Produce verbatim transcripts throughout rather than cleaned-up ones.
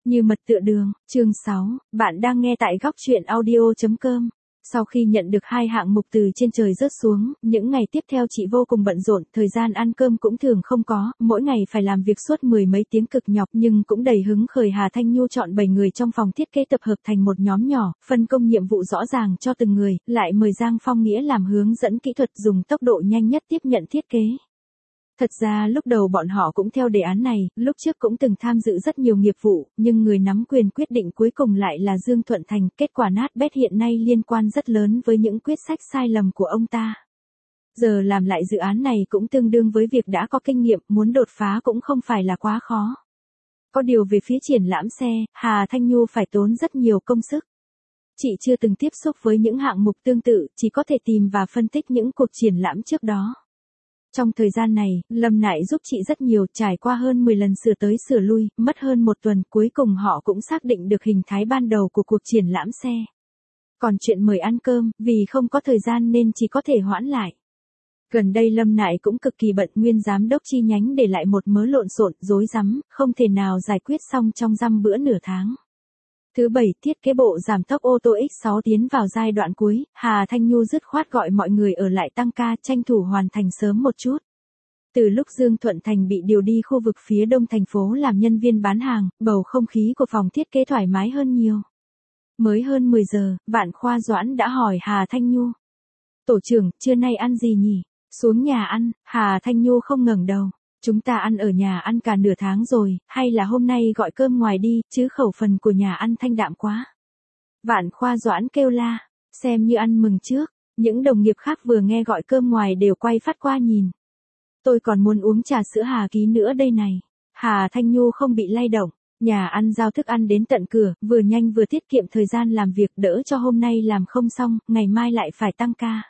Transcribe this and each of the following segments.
Như mật tựa đường, chương sáu, bạn đang nghe tại góc truyện audio chấm com. Sau khi nhận được hai hạng mục từ trên trời rớt xuống, những ngày tiếp theo chị vô cùng bận rộn, thời gian ăn cơm cũng thường không có, mỗi ngày phải làm việc suốt mười mấy tiếng cực nhọc nhưng cũng đầy hứng khởi. Hà Thanh Nhu chọn bảy người trong phòng thiết kế tập hợp thành một nhóm nhỏ, phân công nhiệm vụ rõ ràng cho từng người, lại mời Giang Phong Nghĩa làm hướng dẫn kỹ thuật dùng tốc độ nhanh nhất tiếp nhận thiết kế. Thật ra lúc đầu bọn họ cũng theo đề án này, lúc trước cũng từng tham dự rất nhiều nghiệp vụ, nhưng người nắm quyền quyết định cuối cùng lại là Dương Thuận Thành, kết quả nát bét hiện nay liên quan rất lớn với những quyết sách sai lầm của ông ta. Giờ làm lại dự án này cũng tương đương với việc đã có kinh nghiệm, muốn đột phá cũng không phải là quá khó. Có điều về phía triển lãm xe, Hà Thanh Nhu phải tốn rất nhiều công sức. Chị chưa từng tiếp xúc với những hạng mục tương tự, chỉ có thể tìm và phân tích những cuộc triển lãm trước đó. Trong thời gian này, Lâm Nại giúp chị rất nhiều, trải qua hơn mười lần sửa tới sửa lui, mất hơn một tuần, cuối cùng họ cũng xác định được hình thái ban đầu của cuộc triển lãm xe. Còn chuyện mời ăn cơm, vì không có thời gian nên chỉ có thể hoãn lại. Gần đây Lâm Nại cũng cực kỳ bận, nguyên giám đốc chi nhánh để lại một mớ lộn xộn, rối rắm, không thể nào giải quyết xong trong dăm bữa nửa tháng. Thứ bảy, thiết kế bộ giảm tốc ô tô X sáu tiến vào giai đoạn cuối, Hà Thanh Nhu dứt khoát gọi mọi người ở lại tăng ca, tranh thủ hoàn thành sớm một chút. Từ lúc Dương Thuận Thành bị điều đi khu vực phía đông thành phố làm nhân viên bán hàng, bầu không khí của phòng thiết kế thoải mái hơn nhiều. Mới hơn mười giờ, Vạn Khoa Doãn đã hỏi Hà Thanh Nhu. Tổ trưởng, trưa nay ăn gì nhỉ? Xuống nhà ăn, Hà Thanh Nhu không ngẩng đầu. Chúng ta ăn ở nhà ăn cả nửa tháng rồi, hay là hôm nay gọi cơm ngoài đi, chứ khẩu phần của nhà ăn thanh đạm quá. Vạn Khoa Doãn kêu la, xem như ăn mừng trước, những đồng nghiệp khác vừa nghe gọi cơm ngoài đều quay phát qua nhìn. Tôi còn muốn uống trà sữa Hà Ký nữa đây này. Hà Thanh Nhu không bị lay động, nhà ăn giao thức ăn đến tận cửa, vừa nhanh vừa tiết kiệm thời gian làm việc, đỡ cho hôm nay làm không xong, ngày mai lại phải tăng ca.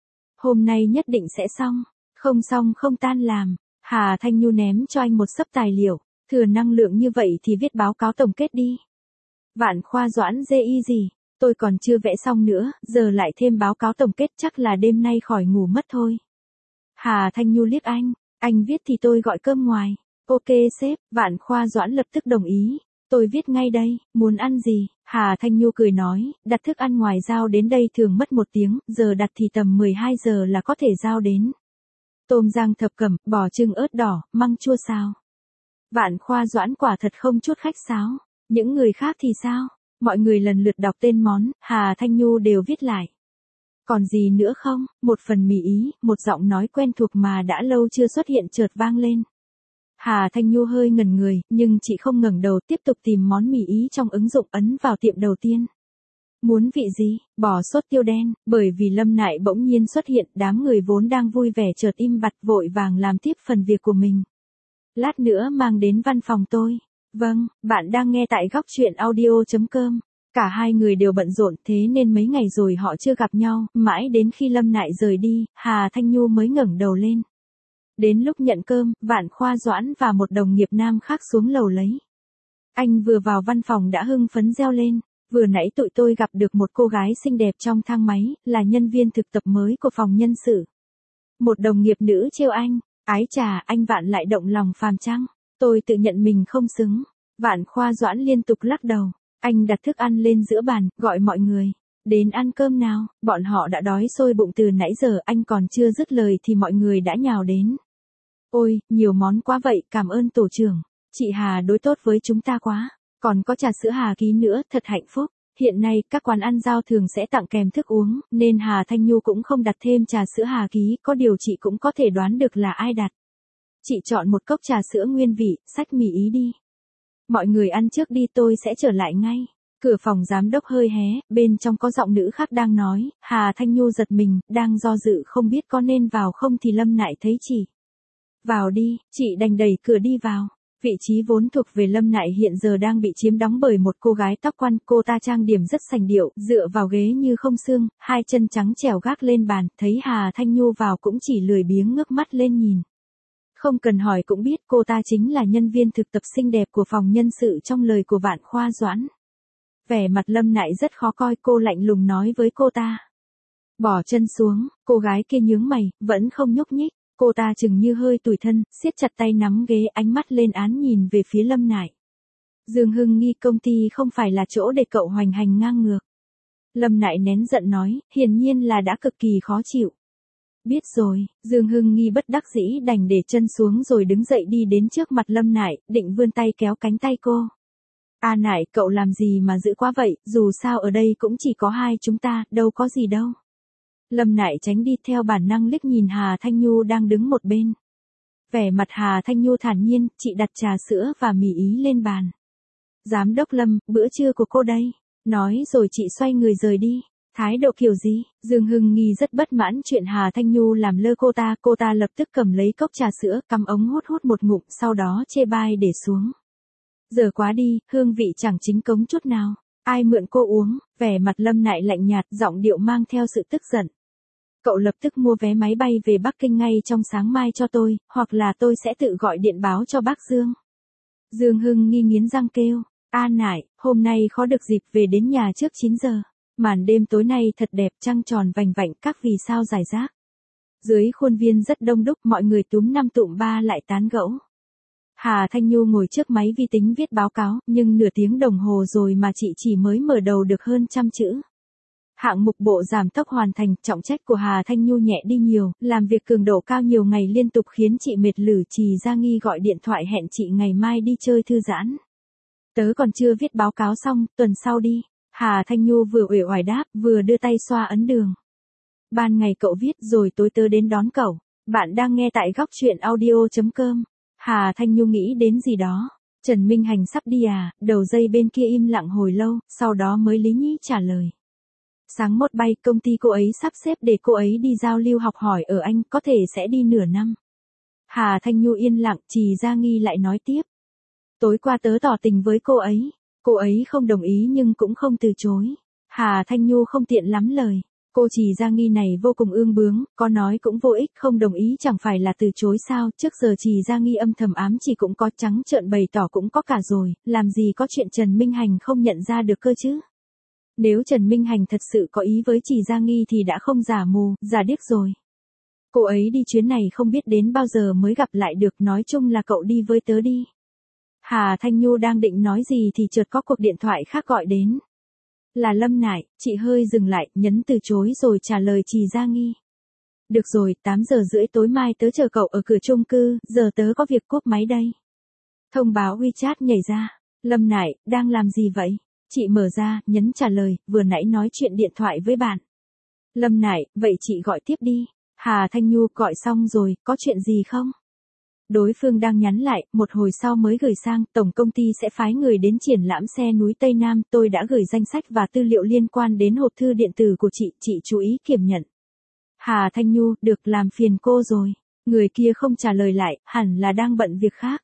Hôm nay nhất định sẽ xong, không xong không tan làm. Hà Thanh Nhu ném cho anh một xấp tài liệu, thừa năng lượng như vậy thì viết báo cáo tổng kết đi. Vạn Khoa Doãn dê y gì, tôi còn chưa vẽ xong nữa, giờ lại thêm báo cáo tổng kết chắc là đêm nay khỏi ngủ mất thôi. Hà Thanh Nhu liếc anh, anh viết thì tôi gọi cơm ngoài. Ok sếp, Vạn Khoa Doãn lập tức đồng ý, tôi viết ngay đây, muốn ăn gì? Hà Thanh Nhu cười nói, đặt thức ăn ngoài giao đến đây thường mất một tiếng, giờ đặt thì tầm mười hai giờ là có thể giao đến. Tôm rang thập cẩm, bò trưng ớt đỏ, măng chua sao. Vạn Khoa Doãn quả thật không chút khách sáo. Những người khác thì sao? Mọi người lần lượt đọc tên món, Hà Thanh Nhu đều viết lại. Còn gì nữa không? Một phần mì Ý, một giọng nói quen thuộc mà đã lâu chưa xuất hiện chợt vang lên. Hà Thanh Nhu hơi ngẩn người, nhưng chị không ngẩng đầu, tiếp tục tìm món mì Ý trong ứng dụng, ấn vào tiệm đầu tiên. Muốn vị gì? Bò sốt tiêu đen, bởi vì Lâm Nại bỗng nhiên xuất hiện, đám người vốn đang vui vẻ chợt im bặt, vội vàng làm tiếp phần việc của mình. Lát nữa mang đến văn phòng tôi. Vâng, bạn đang nghe tại góc truyện audio chấm com. Cả hai người đều bận rộn, thế nên mấy ngày rồi họ chưa gặp nhau, mãi đến khi Lâm Nại rời đi, Hà Thanh Nhu mới ngẩng đầu lên. Đến lúc nhận cơm, Vạn Khoa Doãn và một đồng nghiệp nam khác xuống lầu lấy. Anh vừa vào văn phòng đã hưng phấn reo lên. Vừa nãy tụi tôi gặp được một cô gái xinh đẹp trong thang máy, là nhân viên thực tập mới của phòng nhân sự. Một đồng nghiệp nữ trêu anh, ái chà, anh Vạn lại động lòng phàm chăng? Tôi tự nhận mình không xứng. Vạn Khoa Doãn liên tục lắc đầu. Anh đặt thức ăn lên giữa bàn, gọi mọi người. Đến ăn cơm nào, bọn họ đã đói sôi bụng từ nãy giờ, anh còn chưa dứt lời thì mọi người đã nhào đến. Ôi, nhiều món quá vậy, cảm ơn tổ trưởng. Chị Hà đối tốt với chúng ta quá. Còn có trà sữa Hà Ký nữa, thật hạnh phúc. Hiện nay, các quán ăn giao thường sẽ tặng kèm thức uống, nên Hà Thanh Nhu cũng không đặt thêm trà sữa Hà Ký, có điều chị cũng có thể đoán được là ai đặt. Chị chọn một cốc trà sữa nguyên vị, xách mì Ý đi. Mọi người ăn trước đi, tôi sẽ trở lại ngay. Cửa phòng giám đốc hơi hé, bên trong có giọng nữ khác đang nói, Hà Thanh Nhu giật mình, đang do dự không biết có nên vào không thì Lâm Nại thấy chị. Vào đi, chị đành đẩy cửa đi vào. Vị trí vốn thuộc về Lâm Nại hiện giờ đang bị chiếm đóng bởi một cô gái tóc quăn, cô ta trang điểm rất sành điệu, dựa vào ghế như không xương, hai chân trắng trẻo gác lên bàn, thấy Hà Thanh Nhu vào cũng chỉ lười biếng ngước mắt lên nhìn. Không cần hỏi cũng biết cô ta chính là nhân viên thực tập xinh đẹp của phòng nhân sự trong lời của Vạn Khoa Doãn. Vẻ mặt Lâm Nại rất khó coi, cô lạnh lùng nói với cô ta. Bỏ chân xuống, cô gái kia nhướng mày, vẫn không nhúc nhích. Cô ta chừng như hơi tủi thân, siết chặt tay nắm ghế, ánh mắt lên án nhìn về phía Lâm Nại. Dương Hưng nghi công ty không phải là chỗ để cậu hoành hành ngang ngược. Lâm Nại nén giận nói, hiển nhiên là đã cực kỳ khó chịu. Biết rồi, Dương Hưng nghi bất đắc dĩ đành để chân xuống rồi đứng dậy đi đến trước mặt Lâm Nại, định vươn tay kéo cánh tay cô. A Nại, cậu làm gì mà dữ quá vậy, dù sao ở đây cũng chỉ có hai chúng ta, đâu có gì đâu. Lâm Nại tránh đi theo bản năng liếc nhìn Hà Thanh Nhu đang đứng một bên. Vẻ mặt Hà Thanh Nhu thản nhiên, chị đặt trà sữa và mì ý lên bàn. Giám đốc Lâm, bữa trưa của cô đây. Nói rồi chị xoay người rời đi. Thái độ kiểu gì? Dương Hưng nghi rất bất mãn chuyện Hà Thanh Nhu làm lơ cô ta. Cô ta lập tức cầm lấy cốc trà sữa, cắm ống hút hút một ngụm, sau đó chê bai để xuống. Giờ quá đi, hương vị chẳng chính cống chút nào. Ai mượn cô uống? Vẻ mặt Lâm Nại lạnh nhạt, giọng điệu mang theo sự tức giận. Cậu lập tức mua vé máy bay về Bắc Kinh ngay trong sáng mai cho tôi, hoặc là tôi sẽ tự gọi điện báo cho bác Dương. Dương Hưng nghi nghiến răng kêu. A Nại, hôm nay khó được dịp về đến nhà trước chín giờ. Màn đêm tối nay thật đẹp, trăng tròn vành vạnh, các vì sao rải rác. Dưới khuôn viên rất đông đúc, mọi người túm năm tụm ba lại tán gẫu. Hà Thanh Nhu ngồi trước máy vi tính viết báo cáo, nhưng nửa tiếng đồng hồ rồi mà chị chỉ mới mở đầu được hơn trăm chữ. Hạng mục bộ giảm tốc hoàn thành, trọng trách của Hà Thanh Nhu nhẹ đi nhiều, làm việc cường độ cao nhiều ngày liên tục khiến chị mệt lử. Trì Gia Nghi gọi điện thoại hẹn chị ngày mai đi chơi thư giãn. Tớ còn chưa viết báo cáo xong, tuần sau đi. Hà Thanh Nhu vừa uể oải đáp, vừa đưa tay xoa ấn đường. Ban ngày cậu viết rồi tối tớ đến đón cậu. Bạn đang nghe tại góc truyện audio chấm com. Hà Thanh Nhu nghĩ đến gì đó. Trần Minh Hành sắp đi à? Đầu dây bên kia im lặng hồi lâu, sau đó mới lý nhí trả lời. Sáng mốt bay, công ty cô ấy sắp xếp để cô ấy đi giao lưu học hỏi ở Anh, có thể sẽ đi nửa năm. Hà Thanh Nhu yên lặng, Trì Gia Nghi lại nói tiếp. Tối qua tớ tỏ tình với cô ấy. Cô ấy không đồng ý nhưng cũng không từ chối. Hà Thanh Nhu không tiện lắm lời. Cô Trì Gia Nghi này vô cùng ương bướng, có nói cũng vô ích, không đồng ý chẳng phải là từ chối sao. Trước giờ Trì Gia Nghi âm thầm ám chỉ cũng có, trắng trợn bày tỏ cũng có cả rồi, làm gì có chuyện Trần Minh Hành không nhận ra được cơ chứ. Nếu Trần Minh Hành thật sự có ý với Trì Gia Nghi thì đã không giả mù, giả điếc rồi. Cô ấy đi chuyến này không biết đến bao giờ mới gặp lại được, nói chung là cậu đi với tớ đi. Hà Thanh Nhu đang định nói gì thì chợt có cuộc điện thoại khác gọi đến. Là Lâm Nại, chị hơi dừng lại, nhấn từ chối rồi trả lời Trì Gia Nghi. Được rồi, tám giờ rưỡi tối mai tớ chờ cậu ở cửa chung cư, giờ tớ có việc cúp máy đây. Thông báo WeChat nhảy ra. Lâm Nại, đang làm gì vậy? Chị mở ra, nhấn trả lời, vừa nãy nói chuyện điện thoại với bạn. Lâm Nại, vậy chị gọi tiếp đi. Hà Thanh Nhu, gọi xong rồi, có chuyện gì không? Đối phương đang nhắn lại, một hồi sau mới gửi sang, tổng công ty sẽ phái người đến triển lãm xe núi Tây Nam, tôi đã gửi danh sách và tư liệu liên quan đến hộp thư điện tử của chị, chị chú ý kiểm nhận. Hà Thanh Nhu, được, làm phiền cô rồi. Người kia không trả lời lại, hẳn là đang bận việc khác.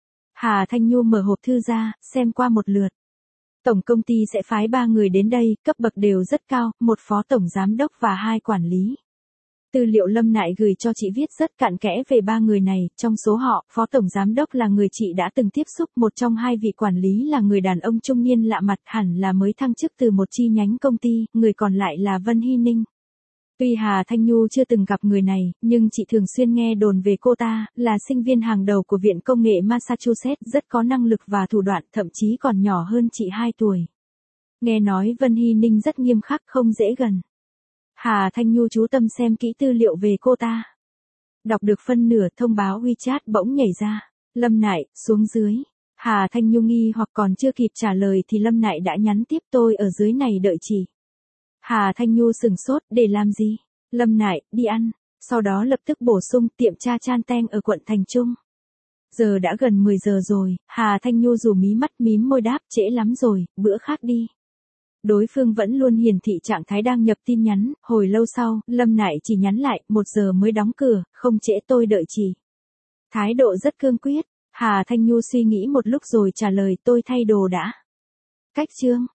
Hà Thanh Nhu mở hộp thư ra, xem qua một lượt. Tổng công ty sẽ phái ba người đến đây, cấp bậc đều rất cao, một phó tổng giám đốc và hai quản lý. Tư liệu Lâm Nại gửi cho chị viết rất cặn kẽ về ba người này, trong số họ, phó tổng giám đốc là người chị đã từng tiếp xúc, một trong hai vị quản lý là người đàn ông trung niên lạ mặt, hẳn là mới thăng chức từ một chi nhánh công ty, người còn lại là Vân Hy Ninh. Tuy Hà Thanh Nhu chưa từng gặp người này, nhưng chị thường xuyên nghe đồn về cô ta, là sinh viên hàng đầu của Viện Công nghệ Massachusetts, rất có năng lực và thủ đoạn, thậm chí còn nhỏ hơn chị hai tuổi. Nghe nói Vân Hy Ninh rất nghiêm khắc, không dễ gần. Hà Thanh Nhu chú tâm xem kỹ tư liệu về cô ta. Đọc được phân nửa, thông báo WeChat bỗng nhảy ra. Lâm Nại, xuống dưới. Hà Thanh Nhu nghi hoặc còn chưa kịp trả lời thì Lâm Nại đã nhắn tiếp, tôi ở dưới này đợi chị. Hà Thanh Nhu sừng sốt, để làm gì? Lâm Nại, đi ăn. Sau đó lập tức bổ sung, tiệm cha Chan Teng ở quận Thành Trung. Giờ đã gần mười giờ rồi, Hà Thanh Nhu rủ mí mắt mím môi đáp, trễ lắm rồi, bữa khác đi. Đối phương vẫn luôn hiển thị trạng thái đang nhập tin nhắn, hồi lâu sau, Lâm Nại chỉ nhắn lại, một giờ mới đóng cửa, không trễ tôi đợi chị. Thái độ rất cương quyết, Hà Thanh Nhu suy nghĩ một lúc rồi trả lời, tôi thay đồ đã. Cách chương.